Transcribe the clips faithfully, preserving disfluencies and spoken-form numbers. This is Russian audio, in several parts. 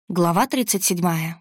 Глава тридцать седьмая.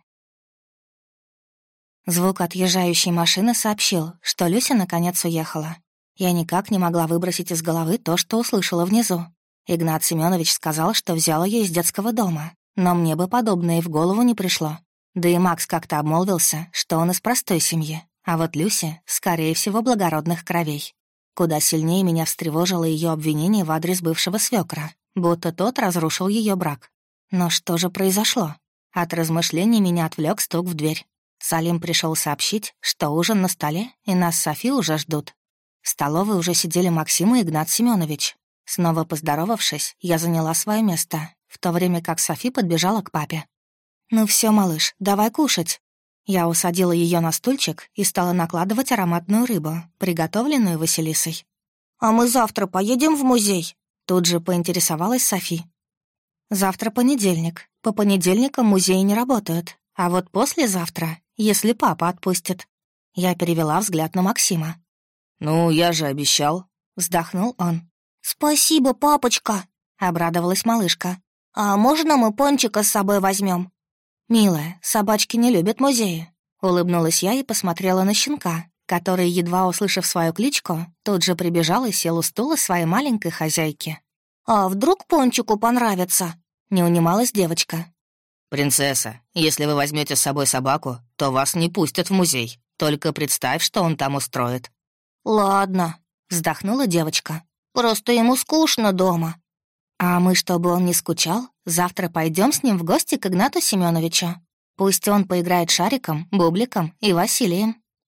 Звук отъезжающей машины сообщил, что Люся наконец уехала. Я никак не могла выбросить из головы то, что услышала внизу. Игнат Семенович сказал, что взял ее из детского дома, но мне бы подобное и в голову не пришло. Да и Макс как-то обмолвился, что он из простой семьи, а вот Люся, скорее всего, благородных кровей. Куда сильнее меня встревожило ее обвинение в адрес бывшего свекра, будто тот разрушил ее брак. Но что же произошло? От размышлений меня отвлек стук в дверь. Салим пришел сообщить, что ужин на столе, и нас с Софи уже ждут. В столовой уже сидели Максим и Игнат Семенович. Снова поздоровавшись, я заняла свое место, в то время как Софи подбежала к папе. «Ну все, малыш, давай кушать». Я усадила ее на стульчик и стала накладывать ароматную рыбу, приготовленную Василисой. «А мы завтра поедем в музей?» Тут же поинтересовалась Софи. «Завтра понедельник. По понедельникам музеи не работают. А вот послезавтра, если папа отпустит». Я перевела взгляд на Максима. «Ну, я же обещал», — вздохнул он. «Спасибо, папочка», — обрадовалась малышка. «А можно мы пончика с собой возьмем? «Милая, собачки не любят музеи», — улыбнулась я и посмотрела на щенка, который, едва услышав свою кличку, тут же прибежал и сел у стула своей маленькой хозяйки. «А вдруг пончику понравится?» — не унималась девочка. «Принцесса, если вы возьмете с собой собаку, то вас не пустят в музей. Только представь, что он там устроит». «Ладно», — вздохнула девочка. «Просто ему скучно дома». «А мы, чтобы он не скучал, завтра пойдем с ним в гости к Игнату Семеновичу. Пусть он поиграет шариком, бубликом и Василием».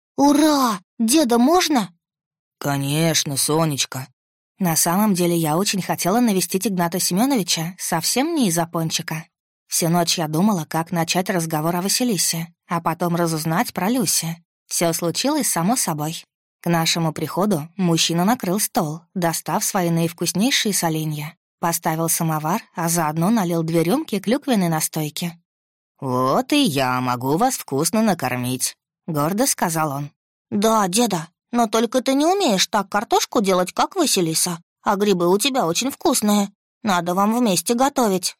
«Ура! Деда можно?» «Конечно, Сонечка». На самом деле я очень хотела навестить Игната Семеновича совсем не из-за пончика. Всю ночь я думала, как начать разговор о Василисе, а потом разузнать про Люси. Все случилось само собой. К нашему приходу мужчина накрыл стол, достав свои наивкуснейшие соленья. Поставил самовар, а заодно налил две рюмки клюквенной настойки. «Вот и я могу вас вкусно накормить», — гордо сказал он. «Да, деда. Но только ты не умеешь так картошку делать, как Василиса. А грибы у тебя очень вкусные. Надо вам вместе готовить».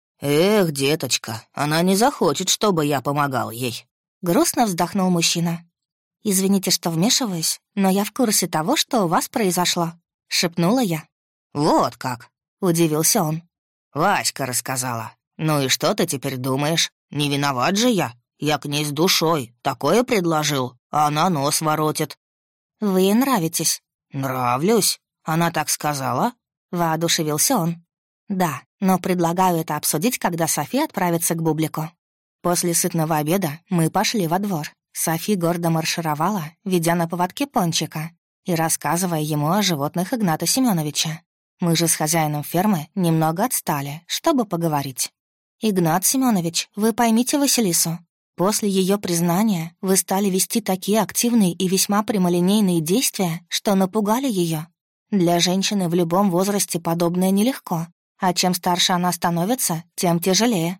«Эх, деточка, она не захочет, чтобы я помогал ей». Грустно вздохнул мужчина. «Извините, что вмешиваюсь, но я в курсе того, что у вас произошло», — шепнула я. «Вот как?» — удивился он. «Васька рассказала. Ну и что ты теперь думаешь? Не виноват же я. Я к ней с душой. Такое предложил, а она нос воротит». «Вы ей нравитесь». «Нравлюсь? Она так сказала?» — воодушевился он. «Да, но предлагаю это обсудить, когда Софи отправится к Бублику». После сытного обеда мы пошли во двор. Софи гордо маршировала, ведя на поводке пончика и рассказывая ему о животных Игната Семеновича. Мы же с хозяином фермы немного отстали, чтобы поговорить. «Игнат Семенович, вы поймите Василису. После ее признания вы стали вести такие активные и весьма прямолинейные действия, что напугали ее. Для женщины в любом возрасте подобное нелегко, а чем старше она становится, тем тяжелее».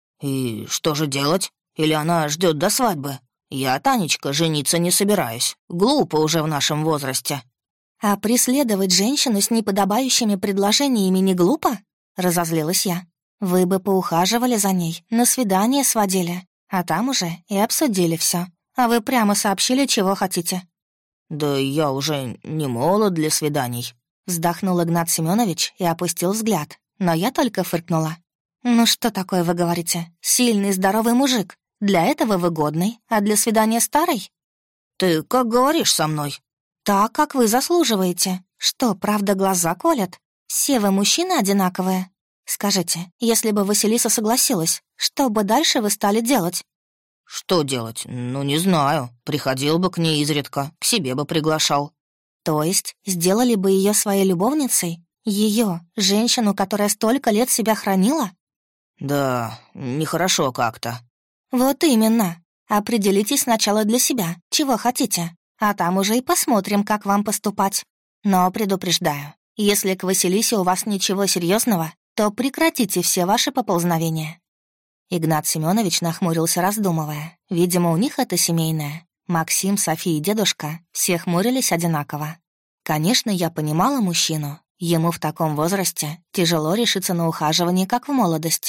«И что же делать? Или она ждет до свадьбы? Я, Танечка, жениться не собираюсь. Глупо уже в нашем возрасте». «А преследовать женщину с неподобающими предложениями не глупо?» — разозлилась я. «Вы бы поухаживали за ней, на свидание сводили, а там уже и обсудили все. А вы прямо сообщили, чего хотите». «Да я уже не молод для свиданий», — вздохнул Игнат Семенович и опустил взгляд, но я только фыркнула. «Ну что такое вы говорите? Сильный, здоровый мужик. Для этого вы годный, а для свидания старый?» «Ты как говоришь со мной?» «Так, как вы заслуживаете. Что, правда, глаза колят? Все вы мужчины одинаковые. Скажите, если бы Василиса согласилась, что бы дальше вы стали делать?» «Что делать? Ну, не знаю. Приходил бы к ней изредка, к себе бы приглашал». «То есть сделали бы ее своей любовницей? Ее, женщину, которая столько лет себя хранила?» «Да, нехорошо как-то». «Вот именно. Определитесь сначала для себя, чего хотите, а там уже и посмотрим, как вам поступать. Но предупреждаю, если к Василисе у вас ничего серьезного, то прекратите все ваши поползновения». Игнат Семенович нахмурился, раздумывая. Видимо, у них это семейное. Максим, София и дедушка все хмурились одинаково. Конечно, я понимала мужчину. Ему в таком возрасте тяжело решиться на ухаживание, как в молодости.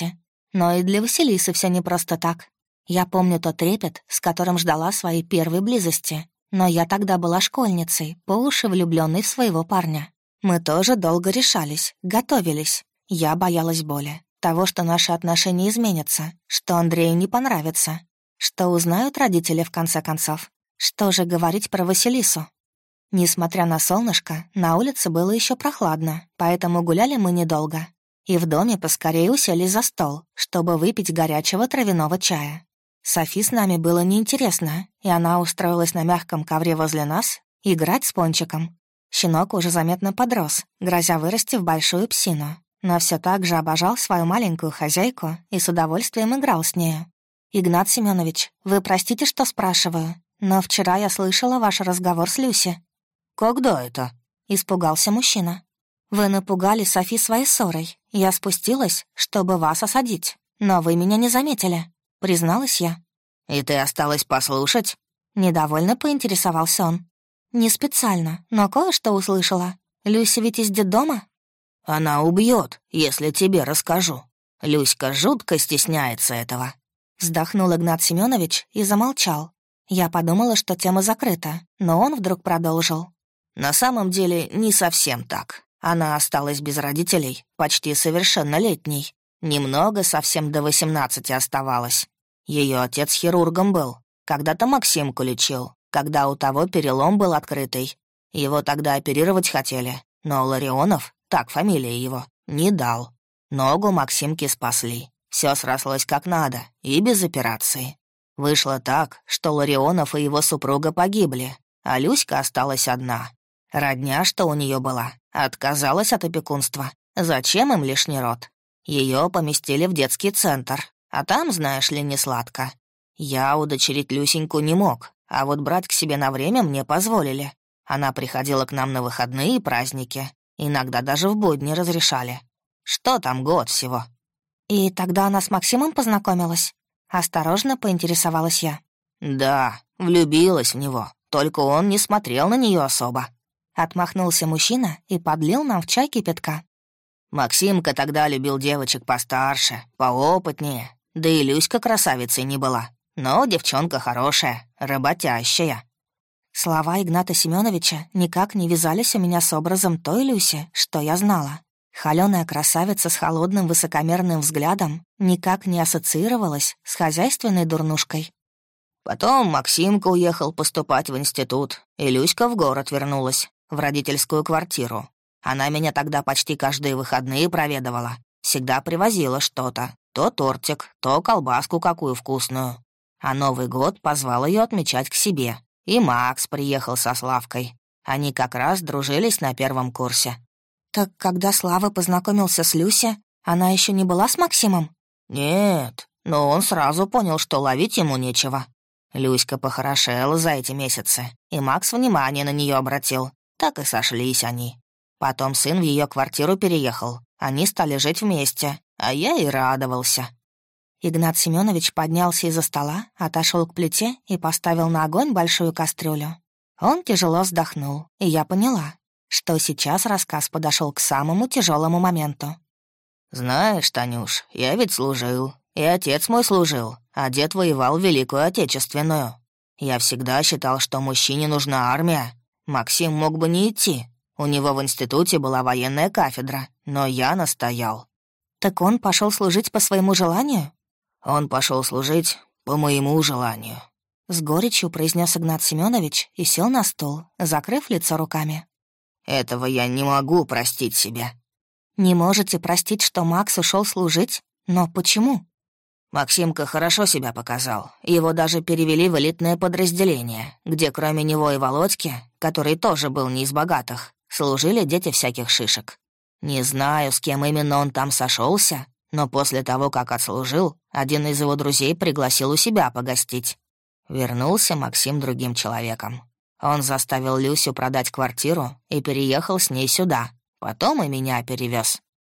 Но и для Василисы все не просто так. Я помню тот трепет, с которым ждала своей первой близости. Но я тогда была школьницей, по уши влюбленной в своего парня. Мы тоже долго решались, готовились. Я боялась боли, того, что наши отношения изменятся, что Андрею не понравится, что узнают родители в конце концов. Что же говорить про Василису? Несмотря на солнышко, на улице было еще прохладно, поэтому гуляли мы недолго. И в доме поскорее уселись за стол, чтобы выпить горячего травяного чая. Софи с нами было неинтересно, и она устроилась на мягком ковре возле нас играть с Пончиком. Щенок уже заметно подрос, грозя вырасти в большую псину, но все так же обожал свою маленькую хозяйку и с удовольствием играл с нею. «Игнат Семенович, вы простите, что спрашиваю, но вчера я слышала ваш разговор с Люси». «Когда это?» — испугался мужчина. «Вы напугали Софи своей ссорой. Я спустилась, чтобы вас осадить, но вы меня не заметили», — призналась я. «И ты осталась послушать?» Недовольно поинтересовался он. «Не специально, но кое-что услышала. Люся ведь из детдома?» «Она убьет, если тебе расскажу. Люська жутко стесняется этого». Вздохнул Игнат Семенович и замолчал. Я подумала, что тема закрыта, но он вдруг продолжил. «На самом деле не совсем так. Она осталась без родителей, почти совершеннолетней. Немного, совсем до восемнадцати оставалось. Ее отец хирургом был. Когда-то Максимку лечил, когда у того перелом был открытый. Его тогда оперировать хотели, но Ларионов, так фамилия его, не дал. Ногу Максимки спасли. Все срослось как надо, и без операции. Вышло так, что Ларионов и его супруга погибли, а Люська осталась одна. Родня, что у нее была, отказалась от опекунства. Зачем им лишний род? Ее поместили в детский центр, а там, знаешь ли, не сладко. Я удочерить Люсеньку не мог, а вот брать к себе на время мне позволили. Она приходила к нам на выходные и праздники, иногда даже в будни разрешали. Что там, год всего. «И тогда она с Максимом познакомилась?» Осторожно поинтересовалась я. «Да, влюбилась в него, только он не смотрел на нее особо». Отмахнулся мужчина и подлил нам в чай кипятка. Максимка тогда любил девочек постарше, поопытнее, да и Люська красавицей не была. Но девчонка хорошая, работящая. Слова Игната Семеновича никак не вязались у меня с образом той Люси, что я знала. Холёная красавица с холодным высокомерным взглядом никак не ассоциировалась с хозяйственной дурнушкой. Потом Максимка уехал поступать в институт, и Люська в город вернулась, в родительскую квартиру. Она меня тогда почти каждые выходные проведывала. Всегда привозила что-то. То тортик, то колбаску какую вкусную. А Новый год позвал ее отмечать к себе. И Макс приехал со Славкой. Они как раз дружились на первом курсе. «Так когда Слава познакомился с Люси, она еще не была с Максимом?» «Нет, но он сразу понял, что ловить ему нечего. Люська похорошела за эти месяцы, и Макс внимание на нее обратил. Так и сошлись они. Потом сын в ее квартиру переехал. Они стали жить вместе, а я и радовался». Игнат Семенович поднялся из-за стола, отошел к плите и поставил на огонь большую кастрюлю. Он тяжело вздохнул, и я поняла, что сейчас рассказ подошел к самому тяжелому моменту. «Знаешь, Танюш, я ведь служил, и отец мой служил, а дед воевал в Великую Отечественную. Я всегда считал, что мужчине нужна армия. Максим мог бы не идти. У него в институте была военная кафедра, но я настоял». «Так он пошел служить по своему желанию?» «Он пошел служить по моему желанию», — с горечью произнес Игнат Семенович и сел на стул, закрыв лицо руками. «Этого я не могу простить себе». «Не можете простить, что Макс ушел служить? Но почему?» Максимка хорошо себя показал. Его даже перевели в элитное подразделение, где кроме него и Володьки, который тоже был не из богатых, служили дети всяких шишек. Не знаю, с кем именно он там сошелся, но после того, как отслужил, один из его друзей пригласил у себя погостить. Вернулся Максим другим человеком. Он заставил Люсю продать квартиру и переехал с ней сюда. Потом и меня перевез.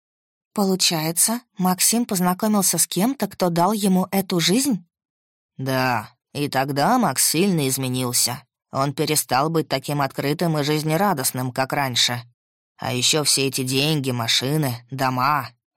«Получается, Максим познакомился с кем-то, кто дал ему эту жизнь?» «Да, и тогда Макс сильно изменился. Он перестал быть таким открытым и жизнерадостным, как раньше. А еще все эти деньги, машины, дома.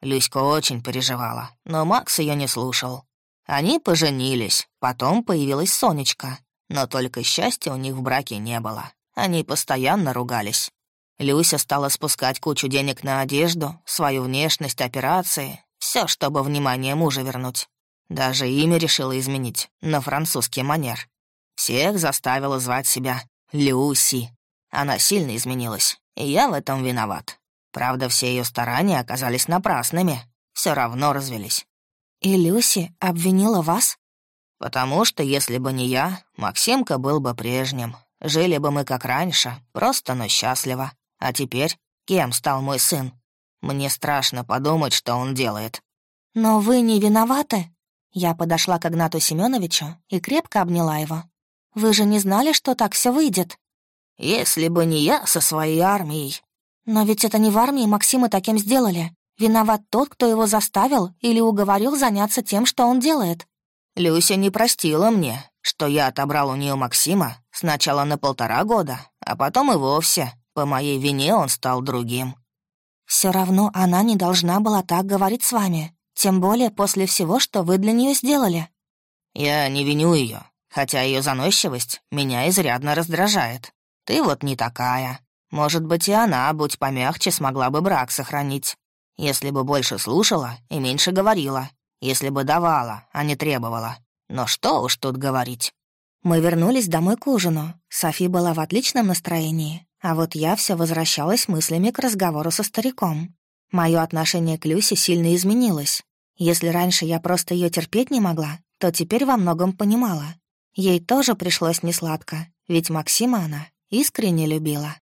Люська очень переживала, но Макс ее не слушал. Они поженились, потом появилась Сонечка, но только счастья у них в браке не было. Они постоянно ругались. Люся стала спускать кучу денег на одежду, свою внешность, операции, все, чтобы внимание мужа вернуть. Даже имя решила изменить на французский манер. Всех заставила звать себя Люси. Она сильно изменилась, и я в этом виноват. Правда, все ее старания оказались напрасными. Все равно развелись. И Люси обвинила вас? Потому что, если бы не я, Максимка был бы прежним. Жили бы мы как раньше, просто, но счастливо. А теперь кем стал мой сын? Мне страшно подумать, что он делает. Но вы не виноваты? Я подошла к Игнату Семеновичу и крепко обняла его. Вы же не знали, что так все выйдет? Если бы не я со своей армией. Но ведь это не в армии Максима таким сделали. Виноват тот, кто его заставил или уговорил заняться тем, что он делает. Люся не простила мне, что я отобрал у нее Максима сначала на полтора года, а потом и вовсе. По моей вине он стал другим. Все равно она не должна была так говорить с вами, тем более после всего, что вы для нее сделали. Я не виню ее, хотя ее заносчивость меня изрядно раздражает. Ты вот не такая. Может быть, и она, будь помягче, смогла бы брак сохранить. Если бы больше слушала и меньше говорила. Если бы давала, а не требовала. Но что уж тут говорить. Мы вернулись домой к ужину. Софи была в отличном настроении, а вот я все возвращалась мыслями к разговору со стариком. Мое отношение к Люсе сильно изменилось. Если раньше я просто ее терпеть не могла, то теперь во многом понимала. Ей тоже пришлось несладко, ведь Максима она искренне любила.